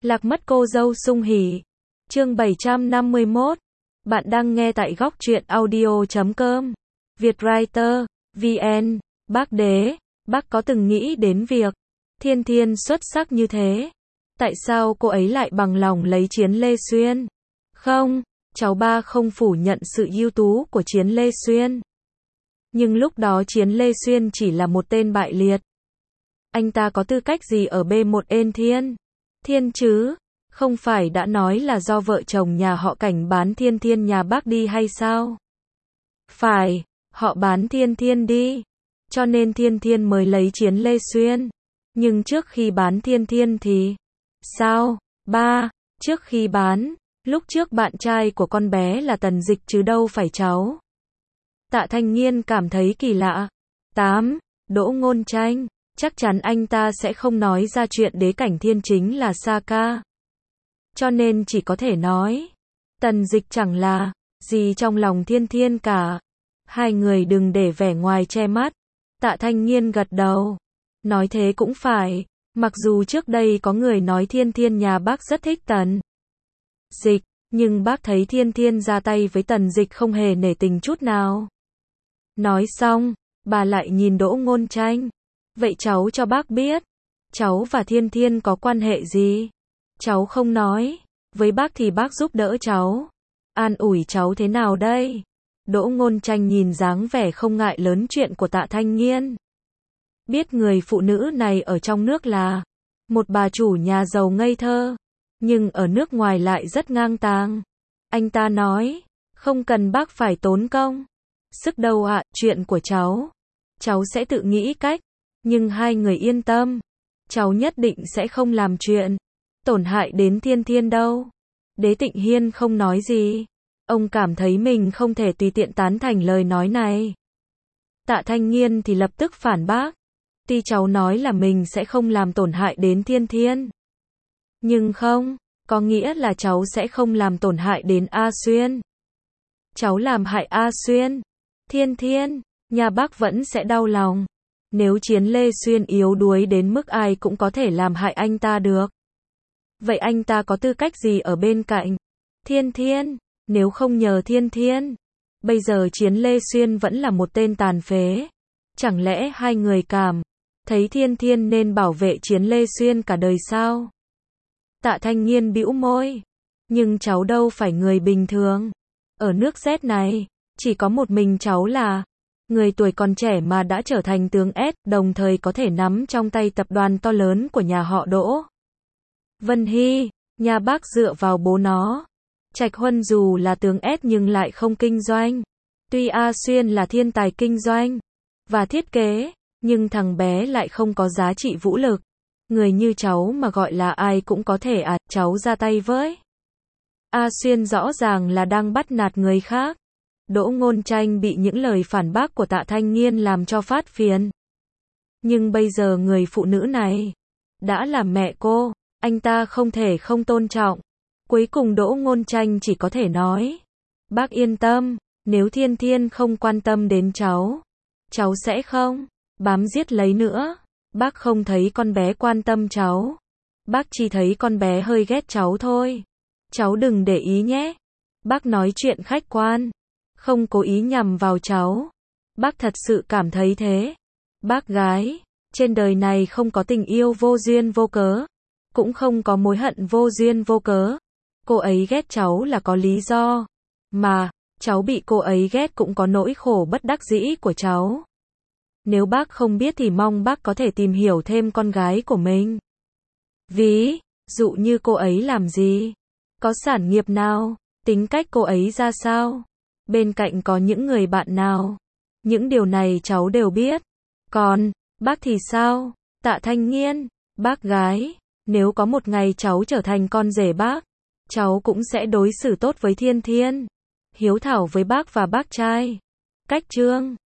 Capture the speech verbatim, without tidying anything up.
Lạc mất cô dâu sung hỉ. Chương bảy trăm năm mươi mốt. Bạn đang nghe tại góc truyện audio chấm com. Vietwriter, vê en. Bác đế, bác có từng nghĩ đến việc Thiên Thiên xuất sắc như thế, tại sao cô ấy lại bằng lòng lấy Chiến Lê Xuyên? Không, cháu ba không phủ nhận sự ưu tú của Chiến Lê Xuyên. Nhưng lúc đó Chiến Lê Xuyên chỉ là một tên bại liệt. Anh ta có tư cách gì ở bê một ên Thiên? Thiên chứ? Không phải đã nói là do vợ chồng nhà họ Cảnh bán Thiên Thiên nhà bác đi hay sao? Phải, họ bán Thiên Thiên đi. Cho nên Thiên Thiên mới lấy Chiến Lê Xuyên. Nhưng trước khi bán Thiên Thiên thì... Sao? Ba, trước khi bán, lúc trước bạn trai của con bé là Tần Dịch chứ đâu phải cháu. Tạ Thanh Nghiên cảm thấy kỳ lạ. Tám, Đỗ Ngôn Tranh, chắc chắn anh ta sẽ không nói ra chuyện Đế Cảnh Thiên chính là Sa Ca. Cho nên chỉ có thể nói, Tần Dịch chẳng là gì trong lòng Thiên Thiên cả. Hai người đừng để vẻ ngoài che mắt. Tạ Thanh Nghiên gật đầu. Nói thế cũng phải, mặc dù trước đây có người nói Thiên Thiên nhà bác rất thích Tần Dịch, nhưng bác thấy Thiên Thiên ra tay với Tần Dịch không hề nể tình chút nào. Nói xong, bà lại nhìn Đỗ Ngôn Tranh. Vậy cháu cho bác biết, cháu và Thiên Thiên có quan hệ gì? Cháu không nói, với bác thì bác giúp đỡ cháu. An ủi cháu thế nào đây? Đỗ Ngôn Tranh nhìn dáng vẻ không ngại lớn chuyện của Tạ Thanh Nghiên. Biết người phụ nữ này ở trong nước là một bà chủ nhà giàu ngây thơ, nhưng ở nước ngoài lại rất ngang tàng. Anh ta nói, không cần bác phải tốn công sức đâu ạ, chuyện của cháu, cháu sẽ tự nghĩ cách, nhưng hai người yên tâm, cháu nhất định sẽ không làm chuyện tổn hại đến Thiên Thiên đâu. Đế Tịnh Hiên không nói gì, ông cảm thấy mình không thể tùy tiện tán thành lời nói này. Tạ Thanh Nghiên thì lập tức phản bác. Tuy cháu nói là mình sẽ không làm tổn hại đến Thiên Thiên, nhưng không có nghĩa là cháu sẽ không làm tổn hại đến A Xuyên. Cháu làm hại A Xuyên, Thiên Thiên, nhà bác vẫn sẽ đau lòng. Nếu Chiến Lê Xuyên yếu đuối đến mức ai cũng có thể làm hại anh ta được, vậy anh ta có tư cách gì ở bên cạnh Thiên Thiên? Nếu không nhờ Thiên Thiên, bây giờ Chiến Lê Xuyên vẫn là một tên tàn phế. Chẳng lẽ hai người cảm thấy Thiên Thiên nên bảo vệ Chiến Lê Xuyên cả đời sao? Tạ Thanh Nghiên bĩu môi. Nhưng cháu đâu phải người bình thường. Ở nước Z này, chỉ có một mình cháu là người tuổi còn trẻ mà đã trở thành tướng S, đồng thời có thể nắm trong tay tập đoàn to lớn của nhà họ Đỗ. Vân Hy, nhà bác dựa vào bố nó. Trạch Huân dù là tướng S nhưng lại không kinh doanh. Tuy A Xuyên là thiên tài kinh doanh và thiết kế, nhưng thằng bé lại không có giá trị vũ lực. Người như cháu mà gọi là ai cũng có thể à, cháu ra tay với. A Xuyên rõ ràng là đang bắt nạt người khác. Đỗ Ngôn Tranh bị những lời phản bác của Tạ Thanh Nghiên làm cho phát phiền. Nhưng bây giờ người phụ nữ này đã là mẹ cô, anh ta không thể không tôn trọng. Cuối cùng Đỗ Ngôn Tranh chỉ có thể nói, bác yên tâm, nếu Thiên Thiên không quan tâm đến cháu, cháu sẽ không bám giết lấy nữa. Bác không thấy con bé quan tâm cháu, bác chỉ thấy con bé hơi ghét cháu thôi. Cháu đừng để ý nhé. Bác nói chuyện khách quan, không cố ý nhằm vào cháu. Bác thật sự cảm thấy thế. Bác gái, trên đời này không có tình yêu vô duyên vô cớ, cũng không có mối hận vô duyên vô cớ. Cô ấy ghét cháu là có lý do, mà cháu bị cô ấy ghét cũng có nỗi khổ bất đắc dĩ của cháu. Nếu bác không biết thì mong bác có thể tìm hiểu thêm con gái của mình. Ví dụ như cô ấy làm gì, có sản nghiệp nào, tính cách cô ấy ra sao, bên cạnh có những người bạn nào. Những điều này cháu đều biết. Còn bác thì sao? Tạ Thanh Nghiên, bác gái, nếu có một ngày cháu trở thành con rể bác, cháu cũng sẽ đối xử tốt với Thiên Thiên, hiếu thảo với bác và bác trai. Cách chương